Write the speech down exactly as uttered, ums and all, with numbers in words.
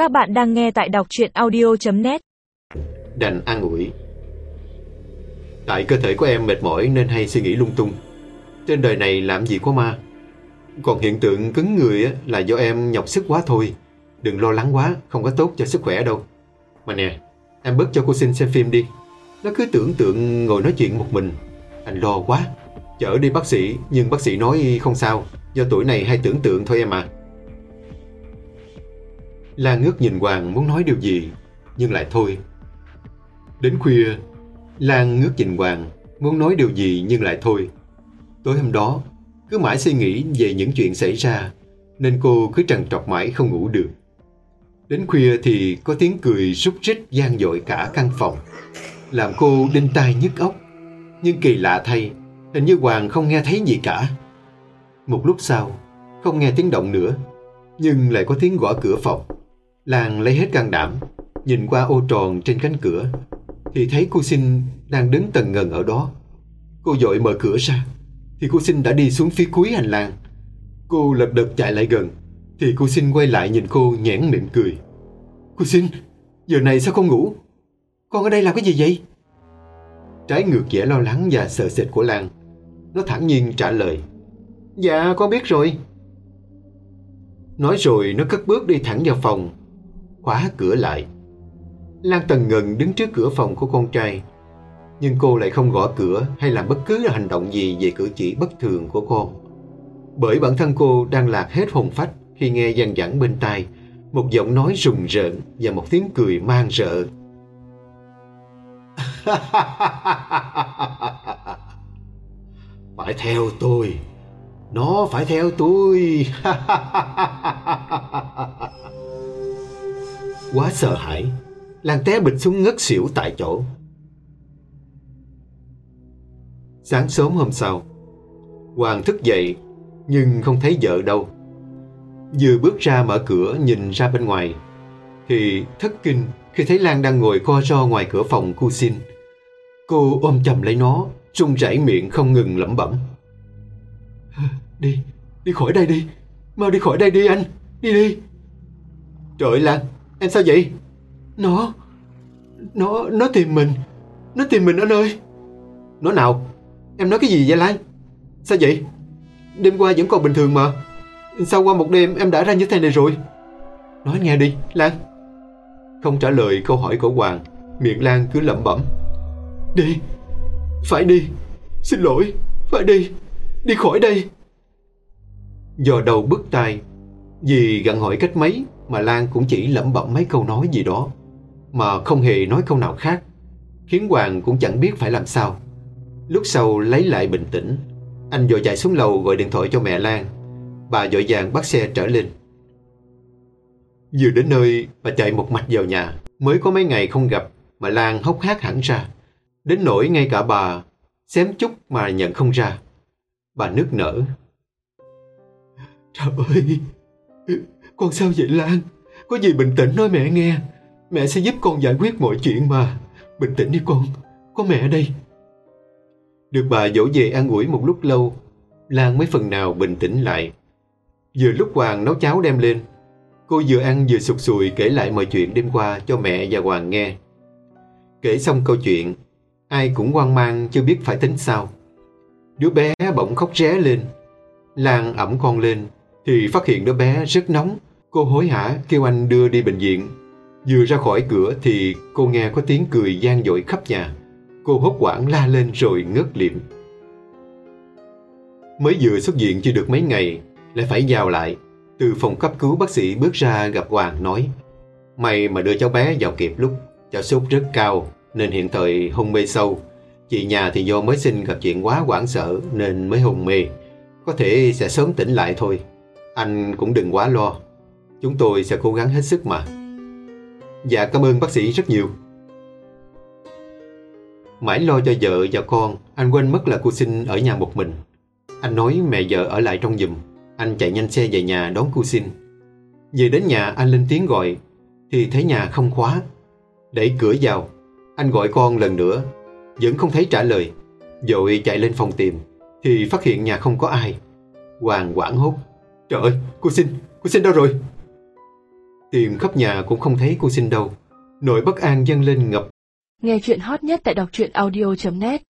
Các bạn đang nghe tại đọc truyện audio chấm net. Đành an ủi. Tại cơ thể của em mệt mỏi nên hay suy nghĩ lung tung. Trên đời này làm gì có ma. Còn hiện tượng cứng người á, là do em nhọc sức quá thôi. Đừng lo lắng quá, không có tốt cho sức khỏe đâu. Mà nè, em bớt cho cô Sinh xem phim đi. Nó cứ tưởng tượng ngồi nói chuyện một mình. Anh lo quá. Chở đi bác sĩ, nhưng bác sĩ nói không sao, do tuổi này hay tưởng tượng thôi em à. Lan ngước nhìn Hoàng muốn nói điều gì, nhưng lại thôi. Đến khuya, Lan ngước nhìn Hoàng muốn nói điều gì nhưng lại thôi. Tối hôm đó, cứ mãi suy nghĩ về những chuyện xảy ra, nên cô cứ trằn trọc mãi không ngủ được. Đến khuya thì có tiếng cười rúc rích vang dội cả căn phòng, làm cô đinh tai nhức óc. Nhưng kỳ lạ thay, hình như Hoàng không nghe thấy gì cả. Một lúc sau, không nghe tiếng động nữa, nhưng lại có tiếng gõ cửa phòng. Lan lấy hết can đảm, nhìn qua ô tròn trên cánh cửa, thì thấy cô Sinh đang đứng tần ngần ở đó. Cô vội mở cửa ra, thì cô Sinh đã đi xuống phía cuối hành lang. Cô lật đật chạy lại gần, thì cô Sinh quay lại nhìn cô nhoẻn miệng cười. Cô Sinh, giờ này sao không ngủ? Con ở đây làm cái gì vậy? Trái ngược vẻ lo lắng và sợ sệt của Lan, nó thản nhiên trả lời. Dạ con biết rồi. Nói rồi nó cất bước đi thẳng vào phòng, khóa cửa lại. Lan tần ngần đứng trước cửa phòng của con trai, nhưng cô lại không gõ cửa hay làm bất cứ hành động gì về cử chỉ bất thường của con. Bởi bản thân cô đang lạc hết hồn phách khi nghe văng vẳng bên tai một giọng nói rùng rợn và một tiếng cười man rợ. Phải theo tôi, nó phải theo tôi. Quá sợ hãi, Lan té bịch xuống ngất xỉu tại chỗ. Sáng sớm hôm sau, Hoàng thức dậy nhưng không thấy vợ đâu. Vừa bước ra mở cửa nhìn ra bên ngoài, thì thất kinh khi thấy Lan đang ngồi co ro ngoài cửa phòng cô Sinh. Cô ôm chầm lấy nó, run rẩy miệng không ngừng lẩm bẩm. Đi, đi khỏi đây đi, mau đi khỏi đây đi anh, đi đi. Trời ơi Lan, em sao vậy? Nó, nó, nó tìm mình, nó tìm mình anh ơi. Nó nào? Em nói cái gì vậy Lan? Sao vậy? Đêm qua vẫn còn bình thường mà, sao qua một đêm em đã ra như thế này rồi? Nói nghe đi, Lan. Không trả lời câu hỏi của Hoàng, miệng Lan cứ lẩm bẩm. Đi, phải đi, xin lỗi, phải đi, đi khỏi đây. Dò đầu bứt tai, vì gặng hỏi cách mấy mà Lan cũng chỉ lẩm bẩm mấy câu nói gì đó, mà không hề nói câu nào khác, khiến Hoàng cũng chẳng biết phải làm sao. Lúc sau lấy lại bình tĩnh, anh vội chạy xuống lầu gọi điện thoại cho mẹ Lan. Bà vội vàng bắt xe trở lên. Vừa đến nơi, bà chạy một mạch vào nhà. Mới có mấy ngày không gặp mà Lan hốc hác hẳn ra, đến nỗi ngay cả bà xém chút mà nhận không ra. Bà nức nở. Trời ơi, con sao vậy Lan? Có gì bình tĩnh nói mẹ nghe, mẹ sẽ giúp con giải quyết mọi chuyện mà. Bình tĩnh đi con, có mẹ ở đây. Được bà dỗ về an ủi một lúc lâu, Lan mới phần nào bình tĩnh lại. Vừa lúc Hoàng nấu cháo đem lên, cô vừa ăn vừa sụt sùi kể lại mọi chuyện đêm qua cho mẹ và Hoàng nghe. Kể xong câu chuyện, ai cũng hoang mang chưa biết phải tính sao. Đứa bé bỗng khóc ré lên. Lan ẵm con lên thì phát hiện đứa bé rất nóng. Cô hối hả kêu anh đưa đi bệnh viện. Vừa ra khỏi cửa thì cô nghe có tiếng cười vang dội khắp nhà. Cô hốt hoảng la lên rồi ngất lịm. Mới vừa xuất viện chưa được mấy ngày lại phải vào lại. Từ phòng cấp cứu bác sĩ bước ra gặp Hoàng nói: May mà đưa cháu bé vào kịp lúc. Cháu sốt rất cao nên hiện thời hôn mê sâu. Chị nhà thì do mới sinh gặp chuyện quá hoảng sợ nên mới hôn mê. Có thể sẽ sớm tỉnh lại thôi. Anh cũng đừng quá lo, chúng tôi sẽ cố gắng hết sức mà. Dạ cảm ơn bác sĩ rất nhiều. Mãi lo cho vợ và con, anh quên mất là cô Sinh ở nhà một mình. Anh nói mẹ vợ ở lại trong giùm. Anh chạy nhanh xe về nhà đón cô Sinh. Về đến nhà anh lên tiếng gọi thì thấy nhà không khóa. Đẩy cửa vào, anh gọi con lần nữa, vẫn không thấy trả lời. Vội chạy lên phòng tìm thì phát hiện nhà không có ai. Hoàng hoảng hốt. Trời ơi, cô Sinh, cô Sinh đâu rồi? Tìm khắp nhà cũng không thấy cô Sinh đâu. Nỗi bất an dâng lên ngập. Nghe chuyện hot nhất tại đọc truyện audio chấm net.